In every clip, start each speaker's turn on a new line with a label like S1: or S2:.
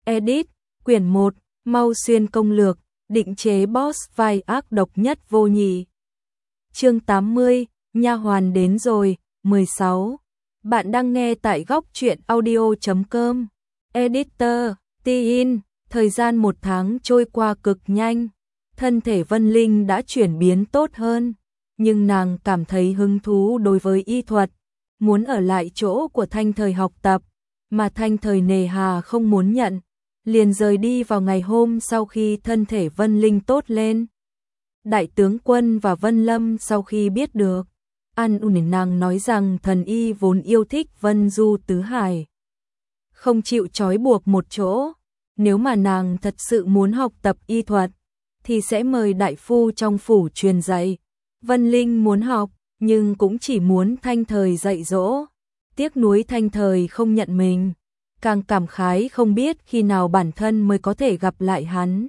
S1: Edit, quyển 1, Mau Xuyên công lược, định chế boss vai ác độc nhất vô nhị. Chương 80, nha hoàn đến rồi, 16. Bạn đang nghe tại góc truyện audio.com. Editor, Tin, thời gian 1 tháng trôi qua cực nhanh. Thân thể Vân Linh đã chuyển biến tốt hơn, nhưng nàng cảm thấy hứng thú đối với y thuật, muốn ở lại chỗ của Thanh Thời học tập, mà Thanh Thời nề hà không muốn nhận, liền rời đi vào ngày hôm sau khi thân thể Vân Linh tốt lên. Đại tướng quân và Vân Lâm sau khi biết được, an ủi nàng nói rằng thần y vốn yêu thích Vân Du tứ hải, không chịu trói buộc một chỗ, nếu mà nàng thật sự muốn học tập y thuật, thì sẽ mời đại phu trong phủ truyền dạy. Vân Linh muốn học, nhưng cũng chỉ muốn Thanh Thời dạy dỗ. Tiếc nuối Thanh Thời không nhận mình, càng cảm khái không biết khi nào bản thân mới có thể gặp lại hắn.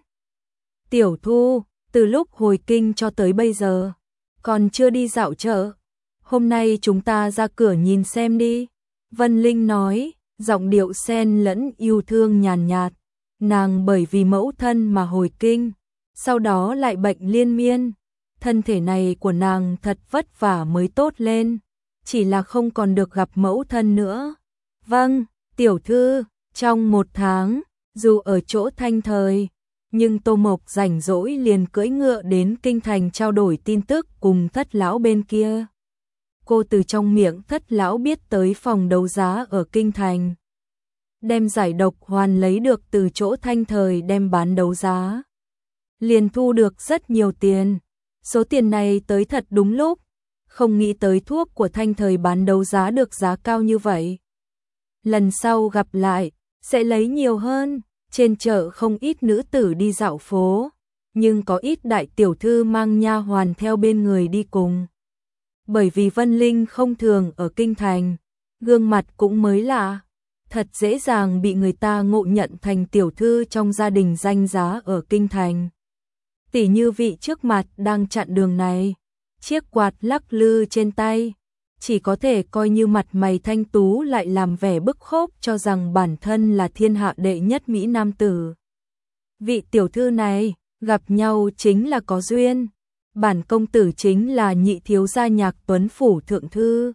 S1: Tiểu Thu, từ lúc hồi kinh cho tới bây giờ, còn chưa đi dạo chợ. Hôm nay chúng ta ra cửa nhìn xem đi. Vân Linh nói, giọng điệu xen lẫn yêu thương nhàn nhạt. Nàng bởi vì mẫu thân mà hồi kinh, sau đó lại bệnh liên miên. Thân thể này của nàng thật vất vả mới tốt lên, chỉ là không còn được gặp mẫu thân nữa. Vâng, tiểu thư, trong 1 tháng, dù ở chỗ Thanh Thời, nhưng Tô Mộc rảnh rỗi liền cưỡi ngựa đến kinh thành trao đổi tin tức cùng Thất lão bên kia. Cô từ trong miệng Thất lão biết tới phòng đấu giá ở kinh thành, đem giải độc hoàn lấy được từ chỗ Thanh Thời đem bán đấu giá, liền thu được rất nhiều tiền. Số tiền này tới thật đúng lúc, không nghĩ tới thuốc của Thanh Thời bán đấu giá được giá cao như vậy. Lần sau gặp lại, sẽ lấy nhiều hơn. Trên chợ không ít nữ tử đi dạo phố, nhưng có ít đại tiểu thư mang nha hoàn theo bên người đi cùng. Bởi vì Vân Linh không thường ở kinh thành, gương mặt cũng mới lạ, thật dễ dàng bị người ta ngộ nhận thành tiểu thư trong gia đình danh giá ở kinh thành. Tỉ như vị trước mặt đang chặn đường này, chiếc quạt lắc lư trên tay, chỉ có thể coi như mặt mày thanh tú lại làm vẻ bức khốp cho rằng bản thân là thiên hạ đệ nhất mỹ nam tử. Vị tiểu thư này, gặp nhau chính là có duyên, bản công tử chính là nhị thiếu gia Nhạc Tuấn phủ thượng thư.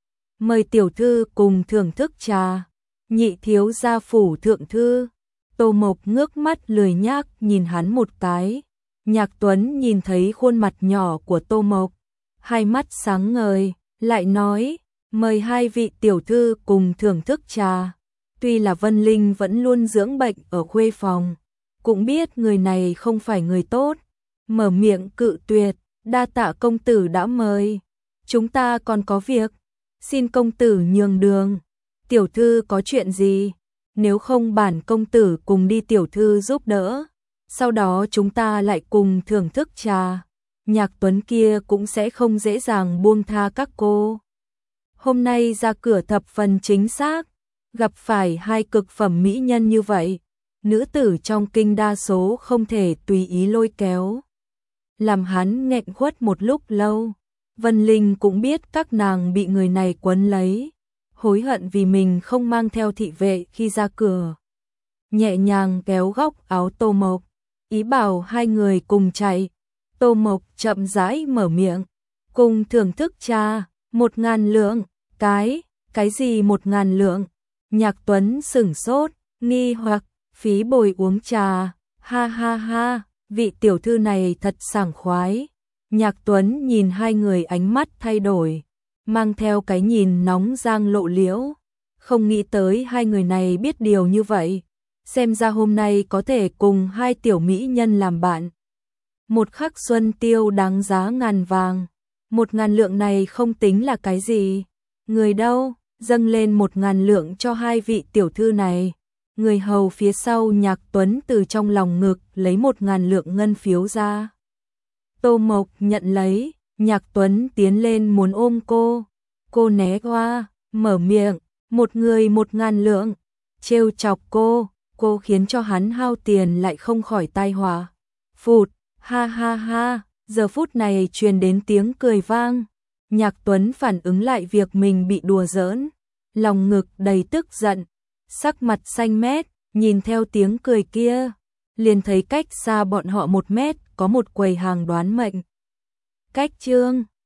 S1: Mời tiểu thư cùng thưởng thức trà. Nhị thiếu gia phủ thượng thư. Tô Mộc ngước mắt lười nhác nhìn hắn một cái. Nhạc Tuấn nhìn thấy khuôn mặt nhỏ của Tô Mộc, hai mắt sáng ngời, lại nói, mời hai vị tiểu thư cùng thưởng thức trà. Tuy là Vân Linh vẫn luôn dưỡng bệnh ở khuê phòng, cũng biết người này không phải người tốt, mở miệng cự tuyệt, đa tạ công tử đã mời, chúng ta còn có việc, xin công tử nhường đường. Tiểu thư có chuyện gì? Nếu không bản công tử cùng đi tiểu thư giúp đỡ, sau đó chúng ta lại cùng thưởng thức trà. Nhạc Tuấn kia cũng sẽ không dễ dàng buông tha các cô. Hôm nay ra cửa thập phần chính xác, gặp phải hai cực phẩm mỹ nhân như vậy, nữ tử trong kinh đa số không thể tùy ý lôi kéo. Làm hắn nghẹn khuất một lúc lâu, Vân Linh cũng biết các nàng bị người này quấn lấy, hối hận vì mình không mang theo thị vệ khi ra cửa. Nhẹ nhàng kéo góc áo Tô Mộc, ý bảo hai người cùng chạy. Tô Mộc chậm rãi mở miệng, cùng thưởng thức trà, 1000 lượng, cái gì 1000 lượng? Nhạc Tuấn sửng sốt, nghi hoặc, phí bồi uống trà, ha ha ha, vị tiểu thư này thật sảng khoái. Nhạc Tuấn nhìn hai người ánh mắt thay đổi, mang theo cái nhìn nóng giang lộ liễu, không nghĩ tới hai người này biết điều như vậy, xem ra hôm nay có thể cùng hai tiểu mỹ nhân làm bạn. Một khắc xuân tiêu đáng giá ngàn vàng, 1000 lượng này không tính là cái gì. Người đâu, dâng lên 1000 lượng cho hai vị tiểu thư này. Người hầu phía sau Nhạc Tuấn từ trong lòng ngực lấy 1000 lượng ngân phiếu ra. Tô Mộc nhận lấy, Nhạc Tuấn tiến lên muốn ôm cô né qua, mở miệng, một người 1000 lượng, trêu chọc cô khiến cho hắn hao tiền lại không khỏi tai họa. Phụt, ha ha ha, giờ phút này truyền đến tiếng cười vang. Nhạc Tuấn phản ứng lại việc mình bị đùa giỡn, lòng ngực đầy tức giận, sắc mặt xanh mét, nhìn theo tiếng cười kia, liền thấy cách xa bọn họ 1 mét có một quầy hàng đoán mệnh. Cách Trương